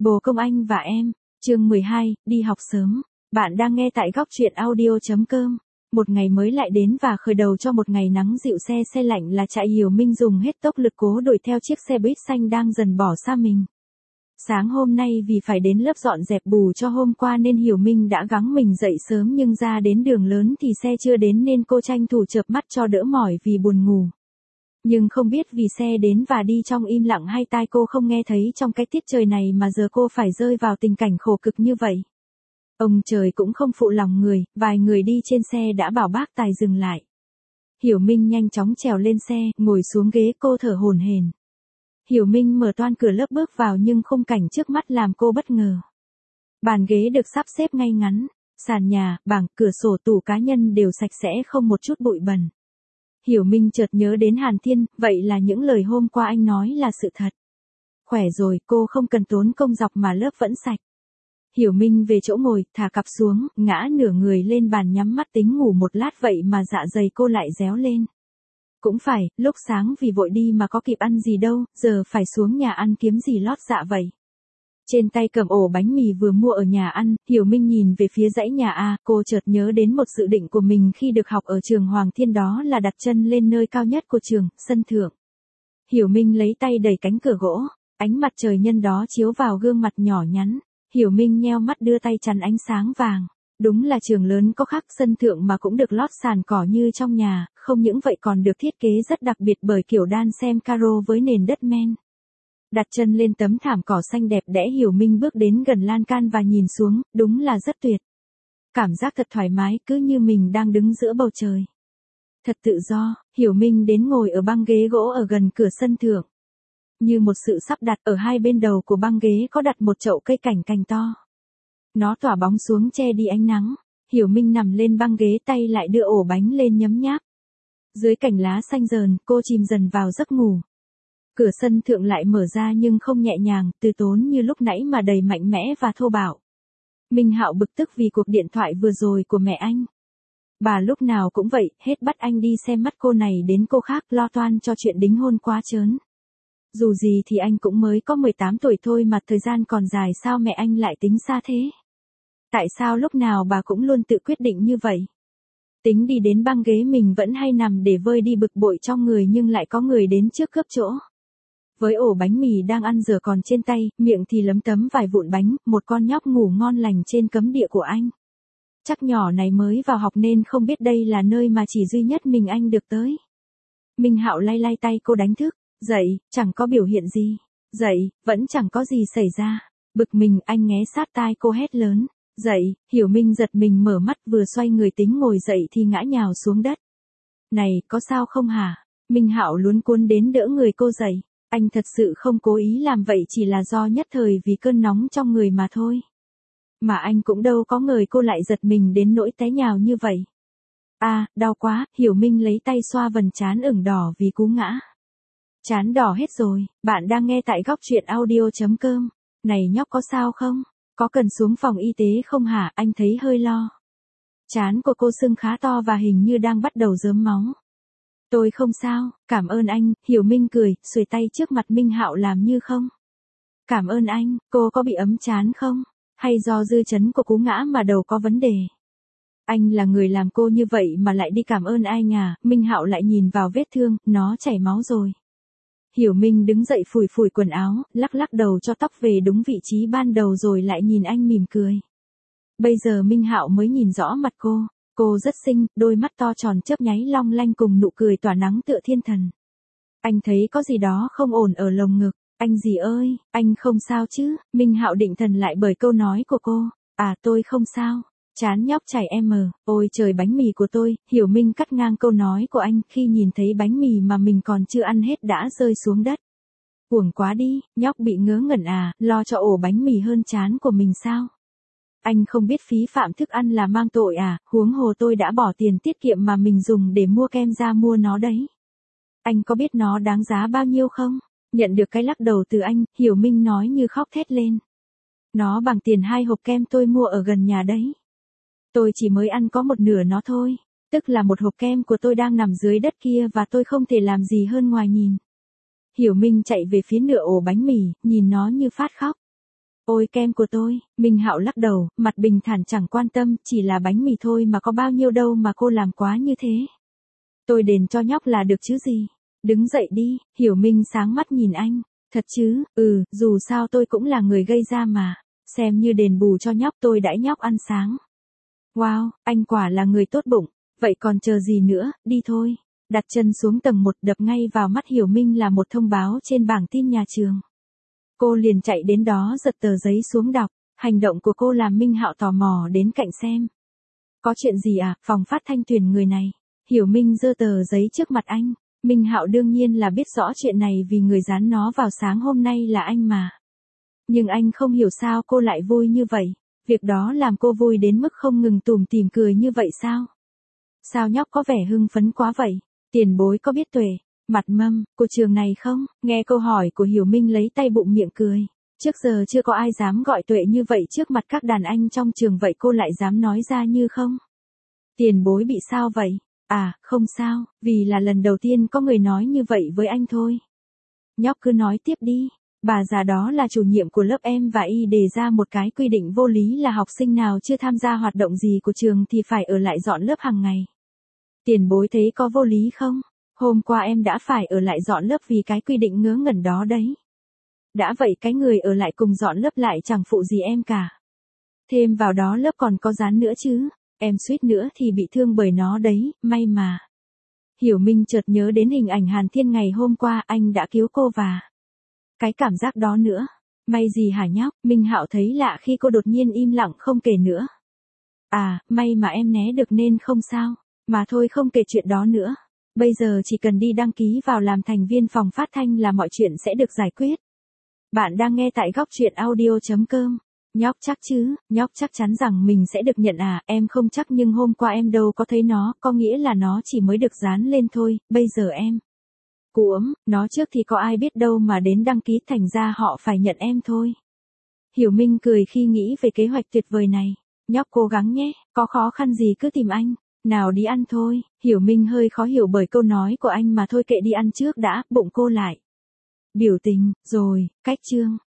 Bồ công anh và em, chương 12, đi học sớm. Bạn đang nghe tại góc truyện audio.com. Một ngày mới lại đến và khởi đầu cho một ngày nắng dịu xe lạnh là Trại Hiểu Minh dùng hết tốc lực cố đuổi theo chiếc xe buýt xanh đang dần bỏ xa mình. Sáng hôm nay vì phải đến lớp dọn dẹp bù cho hôm qua nên Hiểu Minh đã gắng mình dậy sớm, nhưng ra đến đường lớn thì xe chưa đến nên cô tranh thủ chợp mắt cho đỡ mỏi vì buồn ngủ. Nhưng không biết vì xe đến và đi trong im lặng hay tai cô không nghe thấy trong cái tiết trời này mà giờ cô phải rơi vào tình cảnh khổ cực như vậy. Ông trời cũng không phụ lòng người, vài người đi trên xe đã bảo bác tài dừng lại. Hiểu Minh nhanh chóng trèo lên xe, ngồi xuống ghế, cô thở hổn hển. Hiểu Minh mở toang cửa lớp bước vào nhưng khung cảnh trước mắt làm cô bất ngờ. Bàn ghế được sắp xếp ngay ngắn, sàn nhà, bảng, cửa sổ, tủ cá nhân đều sạch sẽ không một chút bụi bẩn. Hiểu Minh chợt nhớ đến Hàn Thiên, vậy là những lời hôm qua anh nói là sự thật. Khỏe rồi, cô không cần tốn công dọc mà lớp vẫn sạch. Hiểu Minh về chỗ ngồi, thả cặp xuống, ngã nửa người lên bàn nhắm mắt tính ngủ một lát, vậy mà dạ dày cô lại réo lên. Cũng phải, lúc sáng vì vội đi mà có kịp ăn gì đâu, giờ phải xuống nhà ăn kiếm gì lót dạ vậy. Trên tay cầm ổ bánh mì vừa mua ở nhà ăn, Hiểu Minh nhìn về phía dãy nhà A, cô chợt nhớ đến một dự định của mình khi được học ở trường Hoàng Thiên, đó là đặt chân lên nơi cao nhất của trường, sân thượng. Hiểu Minh lấy tay đẩy cánh cửa gỗ, ánh mặt trời nhân đó chiếu vào gương mặt nhỏ nhắn. Hiểu Minh nheo mắt đưa tay chắn ánh sáng vàng. Đúng là trường lớn có khác, sân thượng mà cũng được lót sàn cỏ như trong nhà, không những vậy còn được thiết kế rất đặc biệt bởi kiểu đan xem caro với nền đất men. Đặt chân lên tấm thảm cỏ xanh đẹp đẽ, Hiểu Minh bước đến gần lan can và nhìn xuống, đúng là rất tuyệt. Cảm giác thật thoải mái, cứ như mình đang đứng giữa bầu trời. Thật tự do, Hiểu Minh đến ngồi ở băng ghế gỗ ở gần cửa sân thượng. Như một sự sắp đặt, ở hai bên đầu của băng ghế có đặt một chậu cây cảnh cành to. Nó tỏa bóng xuống che đi ánh nắng. Hiểu Minh nằm lên băng ghế, tay lại đưa ổ bánh lên nhấm nháp. Dưới cành lá xanh rờn, cô chìm dần vào giấc ngủ. Cửa sân thượng lại mở ra nhưng không nhẹ nhàng, từ tốn như lúc nãy mà đầy mạnh mẽ và thô bạo. Minh Hạo bực tức vì cuộc điện thoại vừa rồi của mẹ anh. Bà lúc nào cũng vậy, hết bắt anh đi xem mắt cô này đến cô khác, lo toan cho chuyện đính hôn quá trớn. Dù gì thì anh cũng mới có 18 tuổi thôi mà thời gian còn dài, sao mẹ anh lại tính xa thế? Tại sao lúc nào bà cũng luôn tự quyết định như vậy? Tính đi đến băng ghế mình vẫn hay nằm để vơi đi bực bội trong người, nhưng lại có người đến trước cướp chỗ. Với ổ bánh mì đang ăn dở còn trên tay, miệng thì lấm tấm vài vụn bánh, một con nhóc ngủ ngon lành trên cấm địa của anh. Chắc nhỏ này mới vào học nên không biết đây là nơi mà chỉ duy nhất mình anh được tới. Minh Hạo lay lay tay cô đánh thức. Dậy, chẳng có biểu hiện gì. Dậy, vẫn chẳng có gì xảy ra. Bực mình, anh nghé sát tai cô hét lớn. Dậy, Hiểu Minh giật mình mở mắt, vừa xoay người tính ngồi dậy thì ngã nhào xuống đất. Này, có sao không hả? Minh Hạo luống cuống đến đỡ người cô dậy. Anh thật sự không cố ý làm vậy, chỉ là do nhất thời vì cơn nóng trong người mà thôi. Mà anh cũng đâu có ngờ cô lại giật mình đến nỗi té nhào như vậy. À, đau quá, Hiểu Minh lấy tay xoa vầng trán ửng đỏ vì cú ngã. Trán đỏ hết rồi, bạn đang nghe tại góc truyện audio.com. Này nhóc, có sao không? Có cần xuống phòng y tế không hả? Anh thấy hơi lo. Trán của cô sưng khá to và hình như đang bắt đầu rớm máu. Tôi không sao, cảm ơn anh. Hiểu Minh cười, xuề tay trước mặt Minh Hạo làm như không. Cảm ơn anh, cô có bị ấm trán không? Hay do dư chấn của cú ngã mà đầu có vấn đề? Anh là người làm cô như vậy mà lại đi cảm ơn ai à? Minh Hạo lại nhìn vào vết thương, nó chảy máu rồi. Hiểu Minh đứng dậy phủi phủi quần áo, lắc lắc đầu cho tóc về đúng vị trí ban đầu rồi lại nhìn anh mỉm cười. Bây giờ Minh Hạo mới nhìn rõ mặt cô rất xinh, đôi mắt to tròn chớp nháy long lanh cùng nụ cười tỏa nắng tựa thiên thần. Anh thấy có gì đó không ổn ở lồng ngực. Anh gì ơi, anh không sao chứ? Minh Hạo định thần lại bởi câu nói của cô. À, tôi không sao. Chán nhóc chảy em. Ôi trời, bánh mì của tôi. Hiểu Minh cắt ngang câu nói của anh khi nhìn thấy bánh mì mà mình còn chưa ăn hết đã rơi xuống đất. Uổng quá đi, nhóc bị ngớ ngẩn à, lo cho ổ bánh mì hơn chán của mình sao? Anh không biết phí phạm thức ăn là mang tội à, huống hồ tôi đã bỏ tiền tiết kiệm mà mình dùng để mua kem ra mua nó đấy. Anh có biết nó đáng giá bao nhiêu không? Nhận được cái lắc đầu từ anh, Hiểu Minh nói như khóc thét lên. Nó bằng tiền 2 hộp kem tôi mua ở gần nhà đấy. Tôi chỉ mới ăn có một nửa nó thôi, tức là một hộp kem của tôi đang nằm dưới đất kia và tôi không thể làm gì hơn ngoài nhìn. Hiểu Minh chạy về phía nửa ổ bánh mì, nhìn nó như phát khóc. Ôi kem của tôi, Minh Hạo lắc đầu, mặt bình thản chẳng quan tâm, chỉ là bánh mì thôi mà có bao nhiêu đâu mà cô làm quá như thế. Tôi đền cho nhóc là được chứ gì. Đứng dậy đi, Hiểu Minh sáng mắt nhìn anh. Thật chứ, dù sao tôi cũng là người gây ra mà. Xem như đền bù cho nhóc tôi đãi nhóc ăn sáng. Wow, anh quả là người tốt bụng. Vậy còn chờ gì nữa, đi thôi. Đặt chân xuống tầng 1 đập ngay vào mắt Hiểu Minh là một thông báo trên bảng tin nhà trường. Cô liền chạy đến đó giật tờ giấy xuống đọc. Hành động của cô làm Minh Hạo tò mò đến cạnh xem. Có chuyện gì à, phòng phát thanh tuyển người này. Hiểu Minh giơ tờ giấy trước mặt anh. Minh Hạo đương nhiên là biết rõ chuyện này vì người dán nó vào sáng hôm nay là anh mà. Nhưng anh không hiểu sao cô lại vui như vậy. Việc đó làm cô vui đến mức không ngừng tủm tỉm cười như vậy sao? Sao nhóc có vẻ hưng phấn quá vậy? Tiền bối có biết Tuệ, mặt mâm, của trường này không? Nghe câu hỏi của Hiểu Minh lấy tay bụng miệng cười. Trước giờ chưa có ai dám gọi Tuệ như vậy trước mặt các đàn anh trong trường, vậy cô lại dám nói ra như không? Tiền bối bị sao vậy? À, không sao, vì là lần đầu tiên có người nói như vậy với anh thôi. Nhóc cứ nói tiếp đi. Bà già đó là chủ nhiệm của lớp em và y đề ra một cái quy định vô lý là học sinh nào chưa tham gia hoạt động gì của trường thì phải ở lại dọn lớp hàng ngày. Tiền bối thấy có vô lý không? Hôm qua em đã phải ở lại dọn lớp vì cái quy định ngớ ngẩn đó đấy. Đã vậy cái người ở lại cùng dọn lớp lại chẳng phụ gì em cả. Thêm vào đó lớp còn có dán nữa chứ. Em suýt nữa thì bị thương bởi nó đấy, may mà. Hiểu Minh chợt nhớ đến hình ảnh Hàn Thiên ngày hôm qua anh đã cứu cô và cái cảm giác đó nữa. May gì hả nhóc? Minh Hạo thấy lạ khi cô đột nhiên im lặng không kể nữa. À, may mà em né được nên không sao. Mà thôi không kể chuyện đó nữa. Bây giờ chỉ cần đi đăng ký vào làm thành viên phòng phát thanh là mọi chuyện sẽ được giải quyết. Bạn đang nghe tại góc truyện audio.com. Nhóc chắc chứ, nhóc chắc chắn rằng mình sẽ được nhận à, em không chắc nhưng hôm qua em đâu có thấy nó, có nghĩa là nó chỉ mới được dán lên thôi, bây giờ em. Cuỗm, nó trước thì có ai biết đâu mà đến đăng ký thành ra họ phải nhận em thôi. Hiểu Minh cười khi nghĩ về kế hoạch tuyệt vời này. Nhóc cố gắng nhé, có khó khăn gì cứ tìm anh. Nào đi ăn thôi, Hiểu Minh hơi khó hiểu bởi câu nói của anh mà thôi kệ đi ăn trước đã, bụng cô lại. Biểu tình, rồi, cách chương.